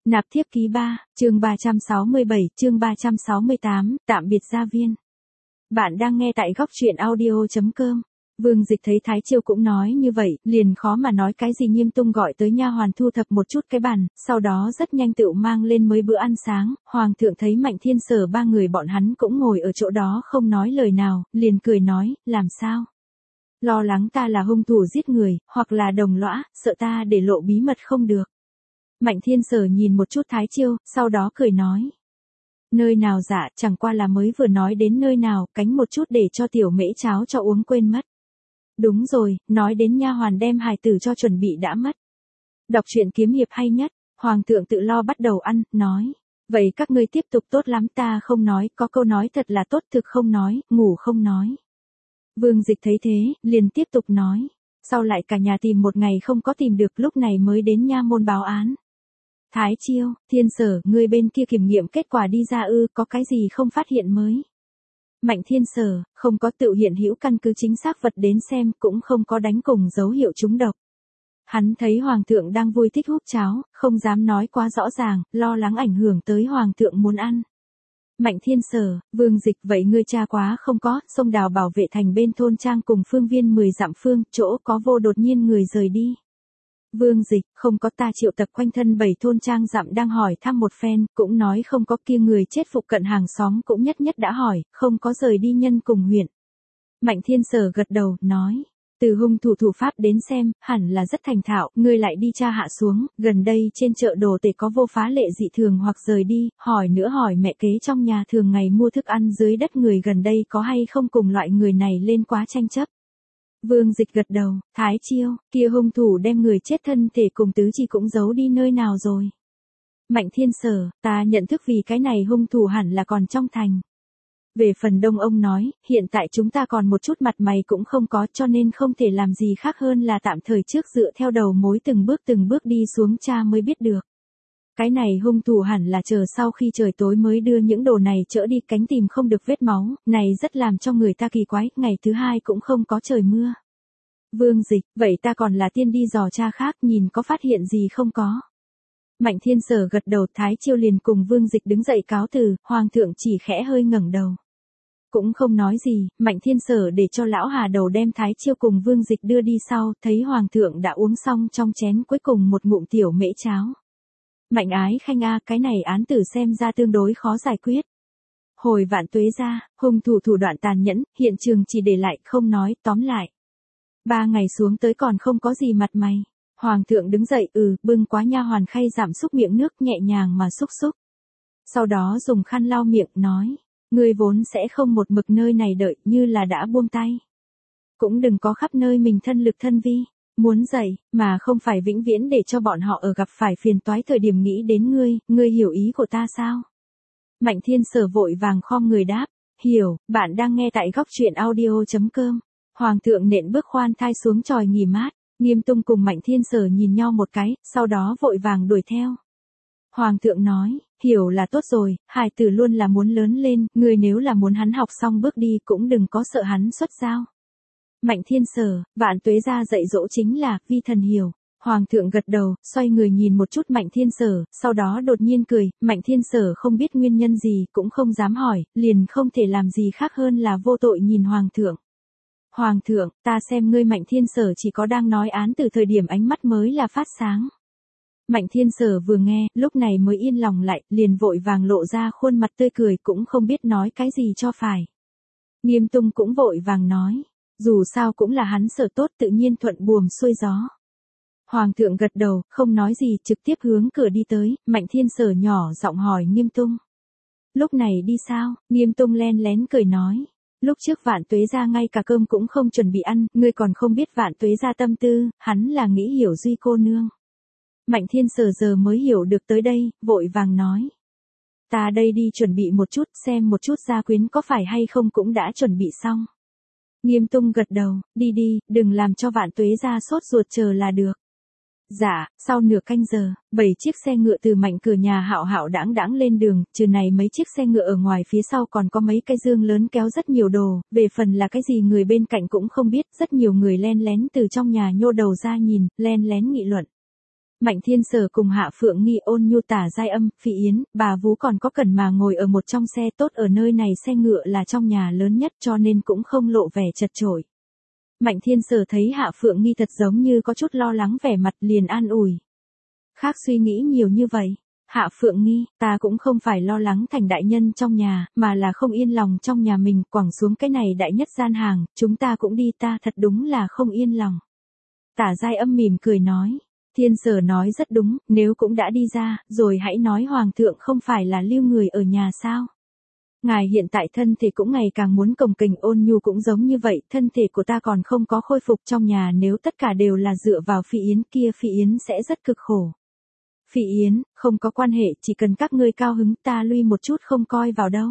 Nạp thiếp ký 3, chương 367, chương 368, tạm biệt gia viên. Bạn đang nghe tại góc truyện audio.com. Vương Dịch thấy Thái Chiêu cũng nói như vậy, liền khó mà nói cái gì. Nghiêm Tung gọi tới nha hoàn thu thập một chút cái bàn, sau đó rất nhanh tựu mang lên mấy bữa ăn sáng. Hoàng thượng thấy Mạnh Thiên Sở ba người bọn hắn cũng ngồi ở chỗ đó không nói lời nào, liền cười nói, làm sao? Lo lắng ta là hung thủ giết người, hoặc là đồng lõa, sợ ta để lộ bí mật không được. Mạnh Thiên Sở nhìn một chút Thái Chiêu, sau đó cười nói. Nơi nào dạ, chẳng qua là mới vừa nói đến nơi nào, cánh một chút để cho tiểu mễ cháo cho uống quên mất. Đúng rồi, nói đến nha hoàn đem hài tử cho chuẩn bị đã mất. Đọc truyện kiếm hiệp hay nhất, Hoàng thượng tự lo bắt đầu ăn, nói. Vậy các ngươi tiếp tục tốt lắm, ta không nói, có câu nói thật là tốt, thực không nói, ngủ không nói. Vương Dịch thấy thế, liền tiếp tục nói. Sau lại cả nhà tìm một ngày không có tìm được, lúc này mới đến nha môn báo án. Thái Chiêu, Thiên Sở, ngươi bên kia kiểm nghiệm kết quả đi ra ư, có cái gì không phát hiện mới? Mạnh Thiên Sở, không có, tự hiện hữu căn cứ chính xác vật đến xem, cũng không có đánh cùng dấu hiệu trúng độc. Hắn thấy Hoàng thượng đang vui thích húp cháo, không dám nói quá rõ ràng, lo lắng ảnh hưởng tới Hoàng thượng muốn ăn. Mạnh Thiên Sở, Vương Dịch, vậy ngươi tra quá không có, sông đào bảo vệ thành bên thôn trang cùng phương viên 10 dặm phương, chỗ có vô đột nhiên người rời đi. Vương Dịch, không có, ta triệu tập quanh thân 7 thôn trang dặm đang hỏi thăm một phen, cũng nói không có, kia người chết phụ cận hàng xóm cũng nhất đã hỏi, không có rời đi nhân cùng huyện. Mạnh Thiên Sở gật đầu, nói, từ hung thủ thủ pháp đến xem, hẳn là rất thành thạo, ngươi lại đi tra hạ xuống, gần đây trên chợ đồ tể có vô phá lệ dị thường hoặc rời đi, hỏi nữa hỏi mẹ kế trong nhà thường ngày mua thức ăn dưới đất người gần đây có hay không cùng loại người này lên quá tranh chấp. Vương Dịch gật đầu, Thái Chiêu, kia hung thủ đem người chết thân thể cùng tứ chi cũng giấu đi nơi nào rồi. Mạnh Thiên Sở, ta nhận thức vì cái này hung thủ hẳn là còn trong thành. Về phần Đông ông nói, hiện tại chúng ta còn một chút mặt mày cũng không có, cho nên không thể làm gì khác hơn là tạm thời trước dựa theo đầu mối từng bước đi xuống cha mới biết được. Cái này hung thủ hẳn là chờ sau khi trời tối mới đưa những đồ này chở đi, cánh tìm không được vết máu, này rất làm cho người ta kỳ quái, ngày thứ hai cũng không có trời mưa. Vương Dịch, vậy ta còn là tiên đi dò tra khác, nhìn có phát hiện gì không có. Mạnh Thiên Sở gật đầu, Thái Chiêu liền cùng Vương Dịch đứng dậy cáo từ, Hoàng thượng chỉ khẽ hơi ngẩng đầu. Cũng không nói gì, Mạnh Thiên Sở để cho lão Hà Đầu đem Thái Chiêu cùng Vương Dịch đưa đi sau, thấy Hoàng thượng đã uống xong trong chén cuối cùng một ngụm tiểu mễ cháo. Mạnh Ái Khanh a, cái này án tử xem ra tương đối khó giải quyết. Hồi vạn tuế ra, hung thủ thủ đoạn tàn nhẫn, hiện trường chỉ để lại không nói, tóm lại. 3 ngày xuống tới còn không có gì mặt mày. Hoàng thượng đứng dậy, bưng quá nha hoàn khay giảm xúc miệng nước nhẹ nhàng mà xúc. Sau đó dùng khăn lau miệng, nói, ngươi vốn sẽ không một mực nơi này đợi, như là đã buông tay. Cũng đừng có khắp nơi mình thân lực thân vi. Muốn dạy, mà không phải vĩnh viễn để cho bọn họ ở gặp phải phiền toái thời điểm nghĩ đến ngươi hiểu ý của ta sao? Mạnh Thiên Sở vội vàng khom người đáp, hiểu, bạn đang nghe tại góc truyện audio.com. Hoàng thượng nện bước khoan thai xuống chòi nghỉ mát, Nghiêm Tung cùng Mạnh Thiên Sở nhìn nhau một cái, sau đó vội vàng đuổi theo. Hoàng thượng nói, hiểu là tốt rồi, hài tử luôn là muốn lớn lên, ngươi nếu là muốn hắn học xong bước đi cũng đừng có sợ hắn xuất giao. Mạnh Thiên Sở, vạn tuế ra dạy dỗ chính là, vi thần hiểu. Hoàng thượng gật đầu, xoay người nhìn một chút Mạnh Thiên Sở, sau đó đột nhiên cười, Mạnh Thiên Sở không biết nguyên nhân gì, cũng không dám hỏi, liền không thể làm gì khác hơn là vô tội nhìn Hoàng thượng. Hoàng thượng, ta xem ngươi Mạnh Thiên Sở chỉ có đang nói án từ thời điểm ánh mắt mới là phát sáng. Mạnh Thiên Sở vừa nghe, lúc này mới yên lòng lại, liền vội vàng lộ ra khuôn mặt tươi cười, cũng không biết nói cái gì cho phải. Nghiêm Tung cũng vội vàng nói. Dù sao cũng là hắn Sở tốt, tự nhiên thuận buồm xuôi gió. Hoàng thượng gật đầu, không nói gì, trực tiếp hướng cửa đi tới, Mạnh Thiên Sở nhỏ giọng hỏi Nghiêm Tung. Lúc này đi sao? Nghiêm Tung len lén cười nói. Lúc trước vạn tuế ra ngay cả cơm cũng không chuẩn bị ăn, ngươi còn không biết vạn tuế ra tâm tư, hắn là nghĩ hiểu Duy cô nương. Mạnh Thiên Sở giờ mới hiểu được tới đây, vội vàng nói. Ta đây đi chuẩn bị một chút, xem một chút gia quyến có phải hay không cũng đã chuẩn bị xong. Nghiêm Tung gật đầu, đi, đừng làm cho vạn tuế ra sốt ruột chờ là được. Dạ, sau nửa canh giờ, 7 chiếc xe ngựa từ Mạnh cửa nhà Hạo Hạo đãng lên đường, trừ này mấy chiếc xe ngựa ở ngoài phía sau còn có mấy cái dương lớn kéo rất nhiều đồ, về phần là cái gì người bên cạnh cũng không biết, rất nhiều người len lén từ trong nhà nhô đầu ra nhìn, len lén nghị luận. Mạnh Thiên Sở cùng Hạ Phượng Nghi Ôn Nhu Tả Giai Âm, Phỉ Yến, bà vú còn có Cẩn mà ngồi ở một trong xe tốt ở nơi này xe ngựa là trong nhà lớn nhất cho nên cũng không lộ vẻ chật chội. Mạnh Thiên Sở thấy Hạ Phượng Nghi thật giống như có chút lo lắng vẻ mặt liền an ủi. Khác suy nghĩ nhiều như vậy. Hạ Phượng Nghi, ta cũng không phải lo lắng thành đại nhân trong nhà, mà là không yên lòng trong nhà mình quẳng xuống cái này đại nhất gian hàng, chúng ta cũng đi ta thật đúng là không yên lòng. Tả Giai Âm mỉm cười nói. Thiên Sở nói rất đúng, nếu cũng đã đi ra, rồi hãy nói Hoàng thượng không phải là lưu người ở nhà sao. Ngài hiện tại thân thể cũng ngày càng muốn cồng kềnh Ôn Nhu cũng giống như vậy, thân thể của ta còn không có khôi phục trong nhà nếu tất cả đều là dựa vào Phỉ Yến kia Phỉ Yến sẽ rất cực khổ. Phỉ Yến, không có quan hệ, chỉ cần các ngươi cao hứng ta lui một chút không coi vào đâu.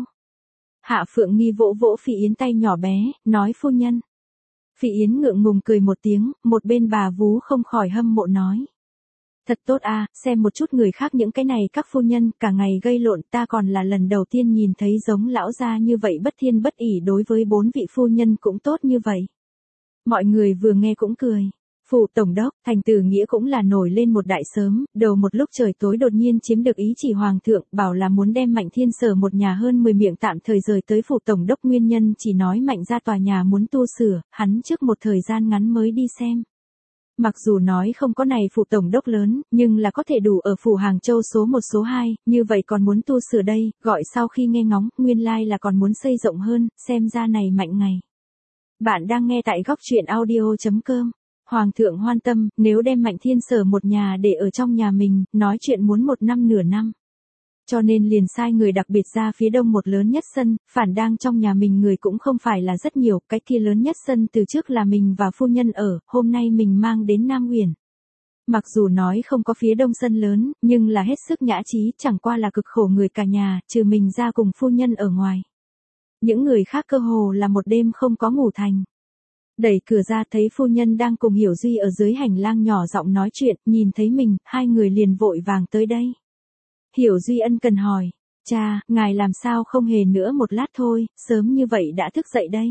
Hạ Phượng Nghi vỗ vỗ Phỉ Yến tay nhỏ bé, nói phu nhân. Phỉ Yến ngượng ngùng cười một tiếng, một bên bà vú không khỏi hâm mộ nói. Thật tốt à, xem một chút người khác những cái này các phu nhân cả ngày gây lộn ta còn là lần đầu tiên nhìn thấy giống lão gia như vậy bất thiên bất ỷ đối với 4 vị phu nhân cũng tốt như vậy. Mọi người vừa nghe cũng cười. Phủ tổng đốc, Thành Tử Nghĩa cũng là nổi lên một đại sớm, đầu một lúc trời tối đột nhiên chiếm được ý chỉ hoàng thượng, bảo là muốn đem Mạnh Thiên Sở một nhà hơn 10 miệng tạm thời rời tới phủ tổng đốc nguyên nhân chỉ nói Mạnh ra tòa nhà muốn tu sửa, hắn trước một thời gian ngắn mới đi xem. Mặc dù nói không có này phủ tổng đốc lớn, nhưng là có thể đủ ở phủ Hàng Châu số 1 số 2, như vậy còn muốn tu sửa đây, gọi sau khi nghe ngóng, nguyên lai là còn muốn xây rộng hơn, xem ra này mạnh ngày. Bạn đang nghe tại góc truyện audio.com. Hoàng thượng hoan tâm, nếu đem Mạnh Thiên Sở một nhà để ở trong nhà mình, nói chuyện muốn 1 năm nửa năm. Cho nên liền sai người đặc biệt ra phía đông một lớn nhất sân, phản đang trong nhà mình người cũng không phải là rất nhiều, cái kia lớn nhất sân từ trước là mình và phu nhân ở, hôm nay mình mang đến Nam Uyển. Mặc dù nói không có phía đông sân lớn, nhưng là hết sức nhã trí, chẳng qua là cực khổ người cả nhà, trừ mình ra cùng phu nhân ở ngoài. Những người khác cơ hồ là một đêm không có ngủ thành. Đẩy cửa ra thấy phu nhân đang cùng Hiểu Duy ở dưới hành lang nhỏ giọng nói chuyện, nhìn thấy mình, hai người liền vội vàng tới đây. Hiểu Duy ân cần hỏi, cha, ngài làm sao không hề nữa một lát thôi, sớm như vậy đã thức dậy đây.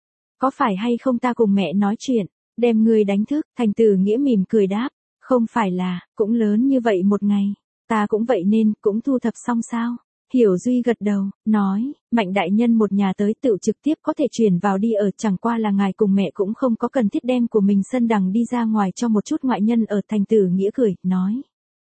Có phải hay không ta cùng mẹ nói chuyện, đem người đánh thức, Thành Tử Nghĩa mỉm cười đáp, không phải là, cũng lớn như vậy một ngày, ta cũng vậy nên, cũng thu thập xong sao. Hiểu Duy gật đầu, nói, Mạnh đại nhân một nhà tới tự trực tiếp có thể chuyển vào đi ở, chẳng qua là ngài cùng mẹ cũng không có cần thiết đem của mình sân đằng đi ra ngoài cho một chút ngoại nhân ở. Thành Tử Nghĩa cười, nói.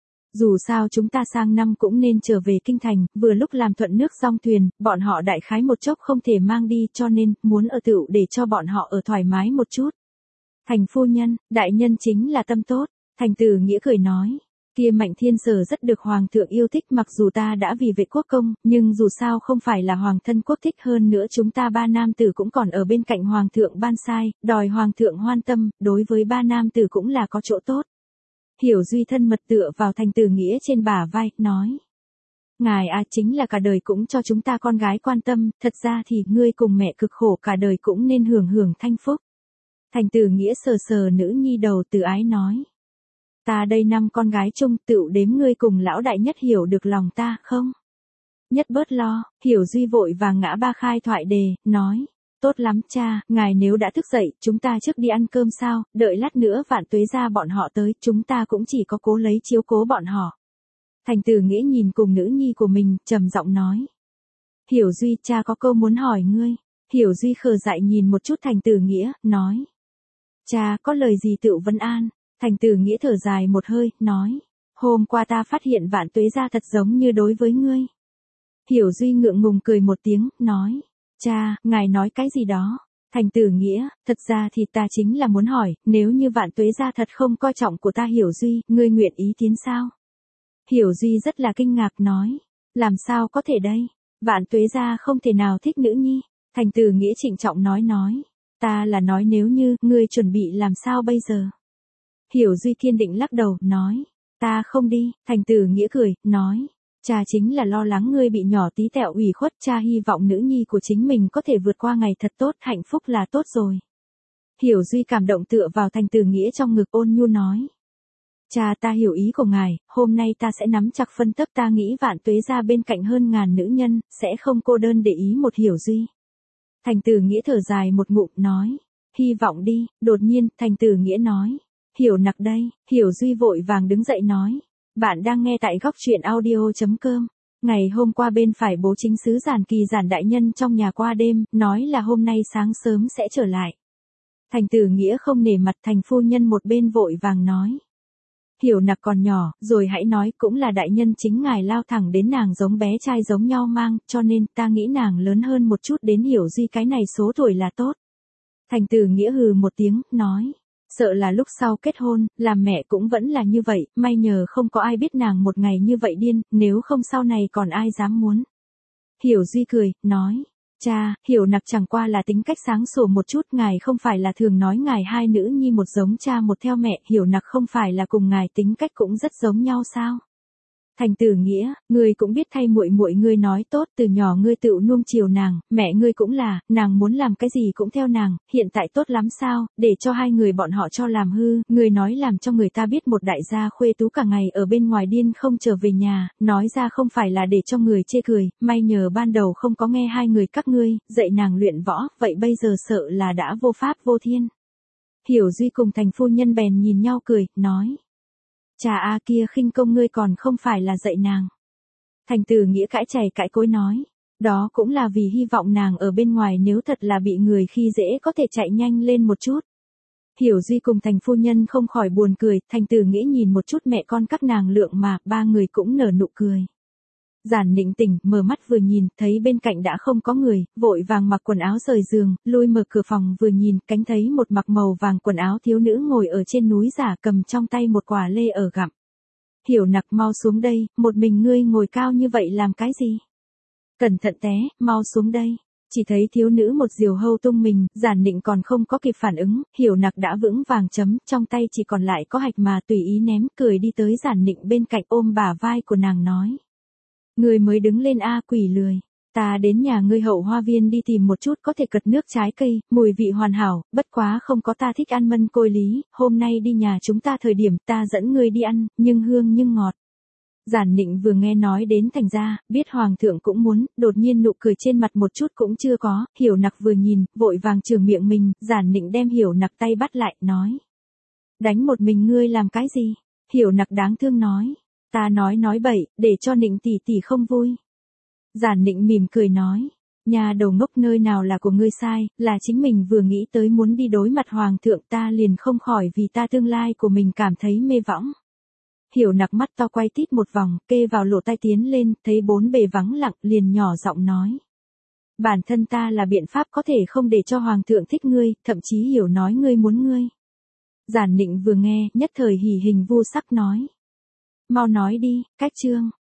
Dù sao chúng ta sang năm cũng nên trở về kinh thành, vừa lúc làm thuận nước song thuyền, bọn họ đại khái một chốc không thể mang đi cho nên, muốn ở tựu để cho bọn họ ở thoải mái một chút. Thành phu nhân, đại nhân chính là tâm tốt, Thành Tử Nghĩa cười nói. Kia Mạnh Thiên Sở rất được Hoàng thượng yêu thích mặc dù ta đã vì vệ quốc công, nhưng dù sao không phải là Hoàng thân quốc thích hơn nữa chúng ta 3 nam tử cũng còn ở bên cạnh Hoàng thượng ban sai, đòi Hoàng thượng hoan tâm, đối với 3 nam tử cũng là có chỗ tốt. Hiểu Duy thân mật tựa vào Thành Tử Nghĩa trên bả vai, nói. Ngài chính là cả đời cũng cho chúng ta con gái quan tâm, thật ra thì ngươi cùng mẹ cực khổ cả đời cũng nên hưởng hưởng thanh phúc. Thành Tử Nghĩa sờ sờ nữ nhi đầu từ ái nói. Ta đây 5 con gái chung tựu đếm ngươi cùng lão đại nhất hiểu được lòng ta không? Nhất bớt lo, Hiểu Duy vội vàng ngã ba khai thoại đề, nói. Tốt lắm cha, ngài nếu đã thức dậy, chúng ta trước đi ăn cơm sao, đợi lát nữa Vạn Tuế gia bọn họ tới, chúng ta cũng chỉ có cố lấy chiếu cố bọn họ. Thành Tử Nghĩa nhìn cùng nữ nhi của mình, trầm giọng nói. Hiểu Duy, cha có câu muốn hỏi ngươi. Hiểu Duy khờ dại nhìn một chút Thành Tử Nghĩa, nói. Cha, có lời gì tựu vấn an? Thành Tử Nghĩa thở dài một hơi, nói. Hôm qua ta phát hiện Vạn Tuế gia thật giống như đối với ngươi. Hiểu Duy ngượng ngùng cười một tiếng, nói. Cha, ngài nói cái gì đó? Thành Tử Nghĩa, thật ra thì ta chính là muốn hỏi, nếu như Vạn Tuế gia thật không coi trọng của ta Hiểu Duy, ngươi nguyện ý tiến sao? Hiểu Duy rất là kinh ngạc nói. Làm sao có thể đây? Vạn Tuế gia không thể nào thích nữ nhi. Thành Tử Nghĩa trịnh trọng nói. Ta là nói nếu như, ngươi chuẩn bị làm sao bây giờ? Hiểu Duy kiên định lắc đầu, nói. Ta không đi, Thành Tử Nghĩa cười, nói. Cha chính là lo lắng ngươi bị nhỏ tí tẹo ủy khuất, cha hy vọng nữ nhi của chính mình có thể vượt qua ngày thật tốt, hạnh phúc là tốt rồi. Hiểu Duy cảm động tựa vào Thành Tử Nghĩa trong ngực ôn nhu nói. Cha ta hiểu ý của ngài, hôm nay ta sẽ nắm chặt phân tấc ta nghĩ Vạn Tuế gia bên cạnh hơn ngàn nữ nhân, sẽ không cô đơn để ý một Hiểu Duy. Thành Tử Nghĩa thở dài một ngụm nói. Hy vọng đi, đột nhiên, Thành Tử Nghĩa nói. Hiểu Nặc đây, Hiểu Duy vội vàng đứng dậy nói. Bạn đang nghe tại góc truyện audio.com. Ngày hôm qua bên phải bố chính sứ Giản Kỳ Giản đại nhân trong nhà qua đêm, nói là hôm nay sáng sớm sẽ trở lại. Thành Tử Nghĩa không nể mặt, thành phu nhân một bên vội vàng nói. Hiểu Nặc còn nhỏ, rồi hãy nói, cũng là đại nhân chính ngài lao thẳng đến nàng giống bé trai giống nhau mang, cho nên ta nghĩ nàng lớn hơn một chút đến Hiểu Duy cái này số tuổi là tốt. Thành Tử Nghĩa hừ một tiếng, nói. Sợ là lúc sau kết hôn, làm mẹ cũng vẫn là như vậy, may nhờ không có ai biết nàng một ngày như vậy điên, nếu không sau này còn ai dám muốn. Hiểu Duy cười, nói. Cha, Hiểu Nặc chẳng qua là tính cách sáng sủa một chút, ngài không phải là thường nói ngài hai nữ nhi một giống cha một theo mẹ, Hiểu Nặc không phải là cùng ngài tính cách cũng rất giống nhau sao? Thành Tử Nghĩa, ngươi cũng biết thay muội muội ngươi nói tốt, từ nhỏ ngươi tự nuông chiều nàng, mẹ ngươi cũng là, nàng muốn làm cái gì cũng theo nàng, hiện tại tốt lắm sao, để cho hai người bọn họ cho làm hư, ngươi nói làm cho người ta biết một đại gia khuê tú cả ngày ở bên ngoài điên không trở về nhà, nói ra không phải là để cho người chê cười, may nhờ ban đầu không có nghe hai người các ngươi, dạy nàng luyện võ, vậy bây giờ sợ là đã vô pháp vô thiên. Hiểu Duy cùng thành phu nhân bèn nhìn nhau cười, nói. Cha a kia khinh công ngươi còn không phải là dạy nàng. Thành Tử Nghĩa cãi chày cãi cối nói. Đó cũng là vì hy vọng nàng ở bên ngoài nếu thật là bị người khi dễ có thể chạy nhanh lên một chút. Hiểu Duy cùng thành phu nhân không khỏi buồn cười, Thành Tử Nghĩa nhìn một chút mẹ con các nàng lượng mà, ba người cũng nở nụ cười. Giản Nịnh tỉnh, mở mắt vừa nhìn, thấy bên cạnh đã không có người, vội vàng mặc quần áo rời giường, lui mở cửa phòng vừa nhìn, cánh thấy một mặc màu vàng quần áo thiếu nữ ngồi ở trên núi giả cầm trong tay một quả lê ở gặm. Hiểu Nặc mau xuống đây, một mình ngươi ngồi cao như vậy làm cái gì? Cẩn thận té, mau xuống đây. Chỉ thấy thiếu nữ một diều hâu tung mình, Giản Nịnh còn không có kịp phản ứng, Hiểu Nặc đã vững vàng chấm, trong tay chỉ còn lại có hạch mà tùy ý ném, cười đi tới Giản Nịnh bên cạnh ôm bả vai của nàng nói. Ngươi mới đứng lên a quỷ lười. Ta đến nhà ngươi hậu hoa viên đi tìm một chút có thể cật nước trái cây, mùi vị hoàn hảo, bất quá không có ta thích ăn mân côi lý, hôm nay đi nhà chúng ta thời điểm ta dẫn ngươi đi ăn, nhưng hương nhưng ngọt. Giản Nịnh vừa nghe nói đến thành ra, biết hoàng thượng cũng muốn, đột nhiên nụ cười trên mặt một chút cũng chưa có, Hiểu Nặc vừa nhìn, vội vàng trừng miệng mình, Giản Nịnh đem Hiểu Nặc tay bắt lại, nói. Đánh một mình ngươi làm cái gì? Hiểu Nặc đáng thương nói. Ta nói bậy, để cho Nịnh tỷ tỷ không vui. Giản Nịnh mỉm cười nói, nhà đầu ngốc nơi nào là của ngươi sai, là chính mình vừa nghĩ tới muốn đi đối mặt hoàng thượng ta liền không khỏi vì ta tương lai của mình cảm thấy mê võng. Hiểu Nặc mắt to quay tít một vòng, kê vào lỗ tai tiến lên, thấy bốn bề vắng lặng, liền nhỏ giọng nói. Bản thân ta là biện pháp có thể không để cho hoàng thượng thích ngươi, thậm chí hiểu nói ngươi muốn ngươi. Giản Nịnh vừa nghe, nhất thời hỉ hình vu sắc nói. Mau nói đi, cách chương.